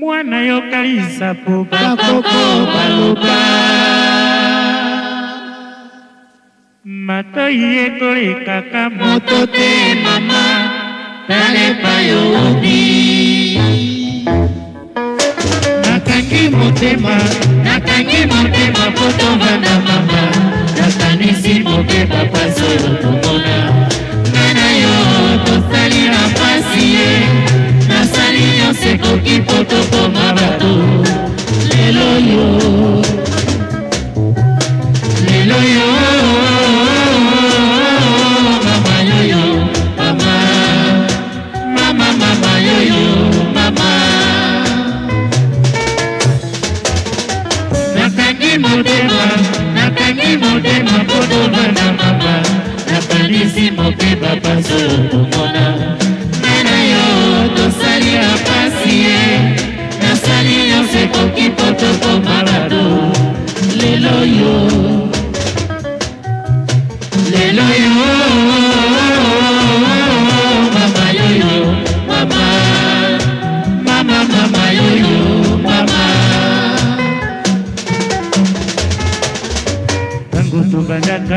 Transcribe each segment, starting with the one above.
mwana yo kalisa po bakoko baloba matoi ekolekaka moto te mama talepa yo odi nakangi motema poto vanda mama nakanisi moke papa solo tomona ngana yo tosali na pasi ye nasali nyonso ekoki po tokoma bato lelo yo mama yoyo mama yoyo mama nakangi motema poto bana mama nakanisi moke papa solo tomona ngana yo tosali ya pasi ye nasali nyonso ekoki po tokoma bato lelo yo mama yoyo mama yoyo mama tango tubandaka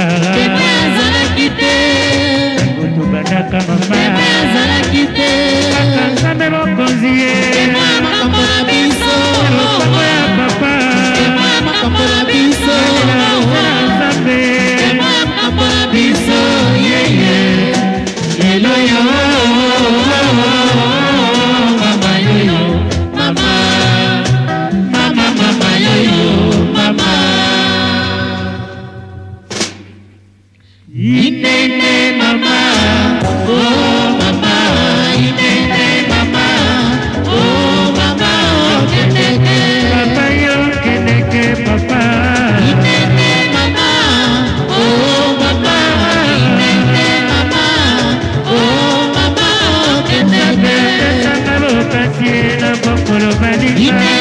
mama akanzambe mokonzi ye makambola biso ya papa makambola biso nzambe makambola biso yeye lelo yo mama yoyo mama yoyo mama inene mama oh mama inene mama oh mama keneke papa yo keneke papa inene mama oh mama inene mama oh mama keneke sangalo kasie na bokolo balika